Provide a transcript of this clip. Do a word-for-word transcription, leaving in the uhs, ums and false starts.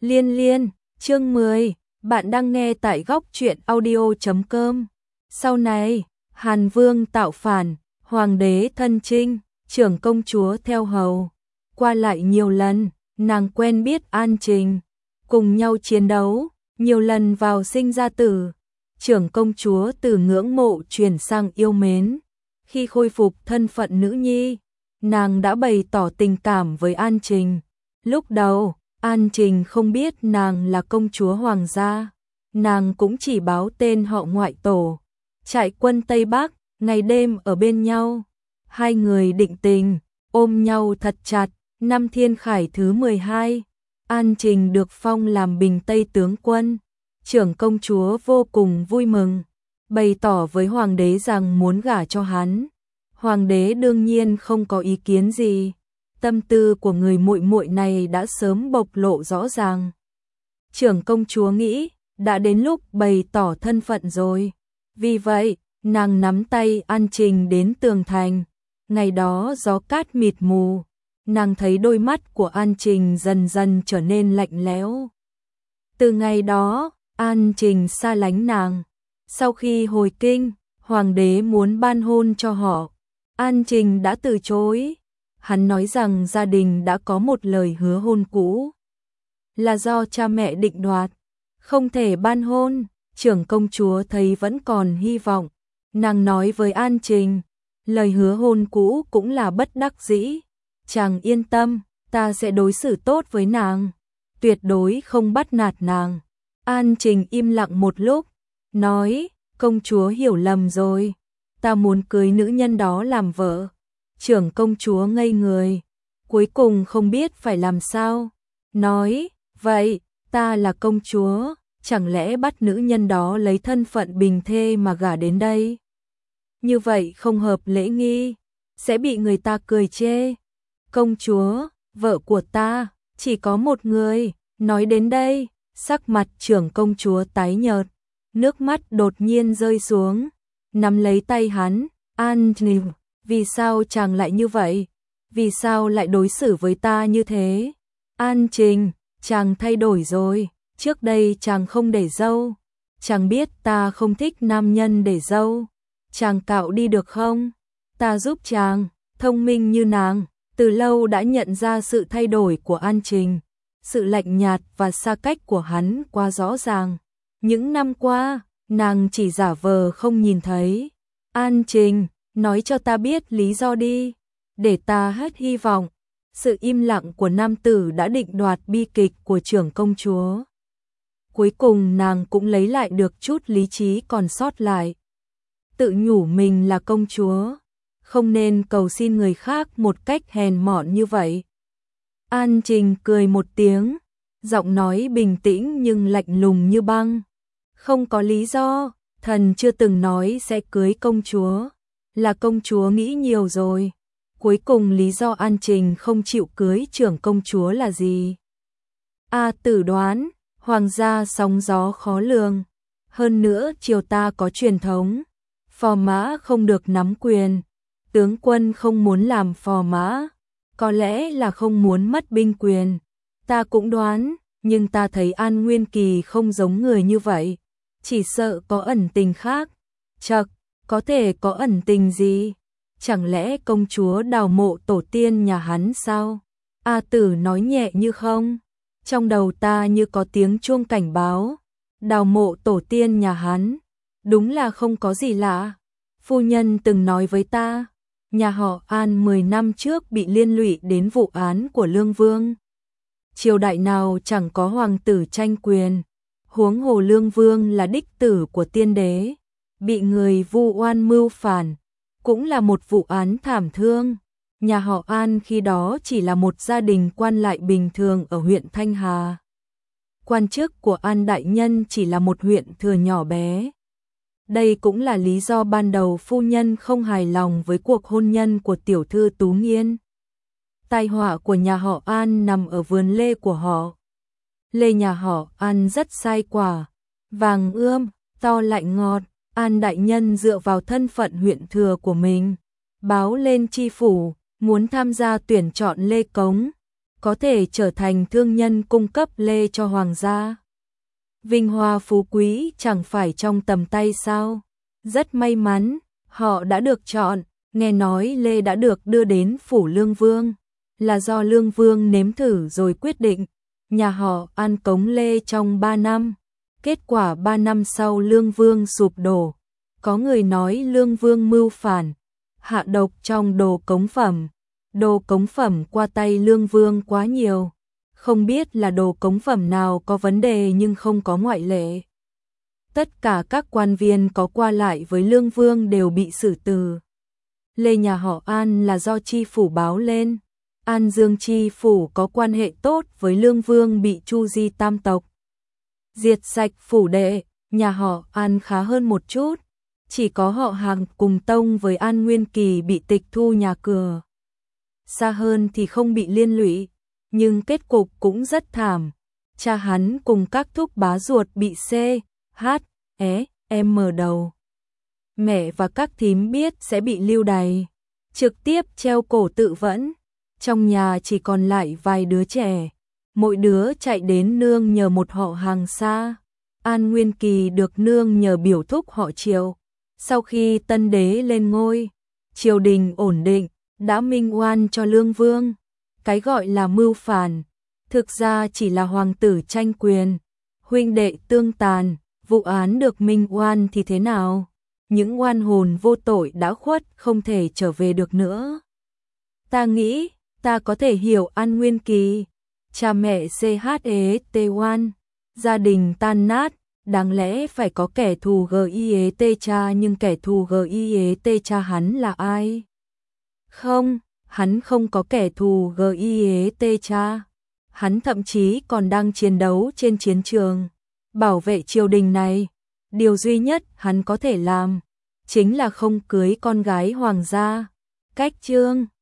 Liên Liên, chương mười, bạn đang nghe tại góc truyện audio chấm com. Sau này, Hàn Vương tạo phản, hoàng đế thân chinh, trưởng công chúa theo hầu. Qua lại nhiều lần, nàng quen biết An Trình, cùng nhau chiến đấu, nhiều lần vào sinh ra tử. Trưởng công chúa từ ngưỡng mộ chuyển sang yêu mến. Khi khôi phục thân phận nữ nhi, nàng đã bày tỏ tình cảm với An Trình. Lúc đầu, An Trình không biết nàng là công chúa hoàng gia, nàng cũng chỉ báo tên họ ngoại tổ. Trại quân Tây Bắc, ngày đêm ở bên nhau, hai người định tình, ôm nhau thật chặt. Năm Thiên Khải thứ mười hai, An Trình được phong làm Bình Tây tướng quân. Trưởng công chúa vô cùng vui mừng, bày tỏ với hoàng đế rằng muốn gả cho hắn. Hoàng đế đương nhiên không có ý kiến gì. Tâm tư của người muội muội này đã sớm bộc lộ rõ ràng. Trưởng công chúa nghĩ, đã đến lúc bày tỏ thân phận rồi. Vì vậy, nàng nắm tay An Trình đến tường thành. Ngày đó gió cát mịt mù, nàng thấy đôi mắt của An Trình dần dần trở nên lạnh lẽo. Từ ngày đó, An Trình xa lánh nàng. Sau khi hồi kinh, hoàng đế muốn ban hôn cho họ. An Trình đã từ chối. Hắn nói rằng gia đình đã có một lời hứa hôn cũ, là do cha mẹ định đoạt, không thể ban hôn. Trưởng công chúa thấy vẫn còn hy vọng, nàng nói với An Trình, lời hứa hôn cũ cũng là bất đắc dĩ. Chàng yên tâm, ta sẽ đối xử tốt với nàng, tuyệt đối không bắt nạt nàng. An Trình im lặng một lúc, nói, công chúa hiểu lầm rồi, ta muốn cưới nữ nhân đó làm vợ. Trưởng công chúa ngây người, cuối cùng không biết phải làm sao. Nói, vậy, ta là công chúa, chẳng lẽ bắt nữ nhân đó lấy thân phận bình thê mà gả đến đây? Như vậy không hợp lễ nghi, sẽ bị người ta cười chê. Công chúa, vợ của ta, chỉ có một người. Nói đến đây, sắc mặt trưởng công chúa tái nhợt, nước mắt đột nhiên rơi xuống, nắm lấy tay hắn. An Trình, vì sao chàng lại như vậy? Vì sao lại đối xử với ta như thế? An Trình, chàng thay đổi rồi, trước đây chàng không để râu. Chàng biết ta không thích nam nhân để râu. Chàng cạo đi được không? Ta giúp chàng. Thông minh như nàng, từ lâu đã nhận ra sự thay đổi của An Trình. Sự lạnh nhạt và xa cách của hắn quá rõ ràng. Những năm qua, nàng chỉ giả vờ không nhìn thấy. An Trình, nói cho ta biết lý do đi, để ta hết hy vọng. Sự im lặng của nam tử đã định đoạt bi kịch của trưởng công chúa. Cuối cùng nàng cũng lấy lại được chút lý trí còn sót lại. Tự nhủ mình là công chúa, không nên cầu xin người khác một cách hèn mọn như vậy. An Trình cười một tiếng, giọng nói bình tĩnh nhưng lạnh lùng như băng. Không có lý do, thần chưa từng nói sẽ cưới công chúa, là công chúa nghĩ nhiều rồi. Cuối cùng lý do An Trình không chịu cưới trưởng công chúa là gì? A Tử đoán, hoàng gia sóng gió khó lường, hơn nữa triều ta có truyền thống, phò mã không được nắm quyền, tướng quân không muốn làm phò mã, có lẽ là không muốn mất binh quyền. Ta cũng đoán, nhưng ta thấy An Nguyên Kỳ không giống người như vậy, chỉ sợ có ẩn tình khác. Chậc, có thể có ẩn tình gì? Chẳng lẽ công chúa đào mộ tổ tiên nhà hắn sao? A Tử nói nhẹ như không, trong đầu ta như có tiếng chuông cảnh báo. Đào mộ tổ tiên nhà hắn, đúng là không có gì lạ. Phu nhân từng nói với ta, nhà họ An mười năm trước bị liên lụy đến vụ án của Lương Vương. Triều đại nào chẳng có hoàng tử tranh quyền, huống hồ Lương Vương là đích tử của tiên đế, bị người vu oan mưu phản, cũng là một vụ án thảm thương. Nhà họ An khi đó chỉ là một gia đình quan lại bình thường ở huyện Thanh Hà. Quan chức của An đại nhân chỉ là một huyện thừa nhỏ bé. Đây cũng là lý do ban đầu phu nhân không hài lòng với cuộc hôn nhân của tiểu thư Tú Nghiên. Tai họa của nhà họ An nằm ở vườn lê của họ. Lê nhà họ An rất sai quả, vàng ươm, to lại ngọt. An đại nhân dựa vào thân phận huyện thừa của mình, báo lên tri phủ, muốn tham gia tuyển chọn lê cống. có thể trở thành thương nhân cung cấp lê cho hoàng gia. Vinh hoa phú quý chẳng phải trong tầm tay sao? Rất may mắn, họ đã được chọn, nghe nói lê đã được đưa đến phủ Lương Vương, là do Lương Vương nếm thử rồi quyết định, nhà họ An cống lê trong ba năm. Kết quả ba năm sau Lương Vương sụp đổ, có người nói Lương Vương mưu phản, hạ độc trong đồ cống phẩm. Đồ cống phẩm qua tay Lương Vương quá nhiều, không biết là đồ cống phẩm nào có vấn đề nhưng không có ngoại lệ. Tất cả các quan viên có qua lại với Lương Vương đều bị xử tử. Lê nhà họ An là do chi phủ báo lên. An Dương chi phủ có quan hệ tốt với Lương Vương bị Chu Di tam tộc diệt sạch phủ đệ, nhà họ An khá hơn một chút, chỉ có họ Hàng cùng tông với An Nguyên Kỳ bị tịch thu nhà cửa. Xa hơn thì không bị liên lụy, nhưng kết cục cũng rất thảm. Cha hắn cùng các thúc bá ruột bị C, H, E, M đầu. Mẹ và các thím biết sẽ bị lưu đày, trực tiếp treo cổ tự vẫn. Trong nhà chỉ còn lại vài đứa trẻ, mỗi đứa chạy đến nương nhờ một họ Hàng xa. An Nguyên Kỳ được nương nhờ biểu thúc họ Triệu. Sau khi tân đế lên ngôi, triều đình ổn định, đã minh oan cho Lương Vương. Cái gọi là mưu phản, thực ra chỉ là hoàng tử tranh quyền, huynh đệ tương tàn, vụ án được minh oan thì thế nào? Những oan hồn vô tội đã khuất không thể trở về được nữa. Ta nghĩ, ta có thể hiểu An Nguyên Kỳ, cha mẹ C H E T một, gia đình tan nát, đáng lẽ phải có kẻ thù G I E T cha, nhưng kẻ thù G I E T cha hắn là ai? Không, hắn không có kẻ thù G I E T cha. Hắn thậm chí còn đang chiến đấu trên chiến trường, bảo vệ triều đình này. Điều duy nhất hắn có thể làm chính là không cưới con gái hoàng gia. Cách chương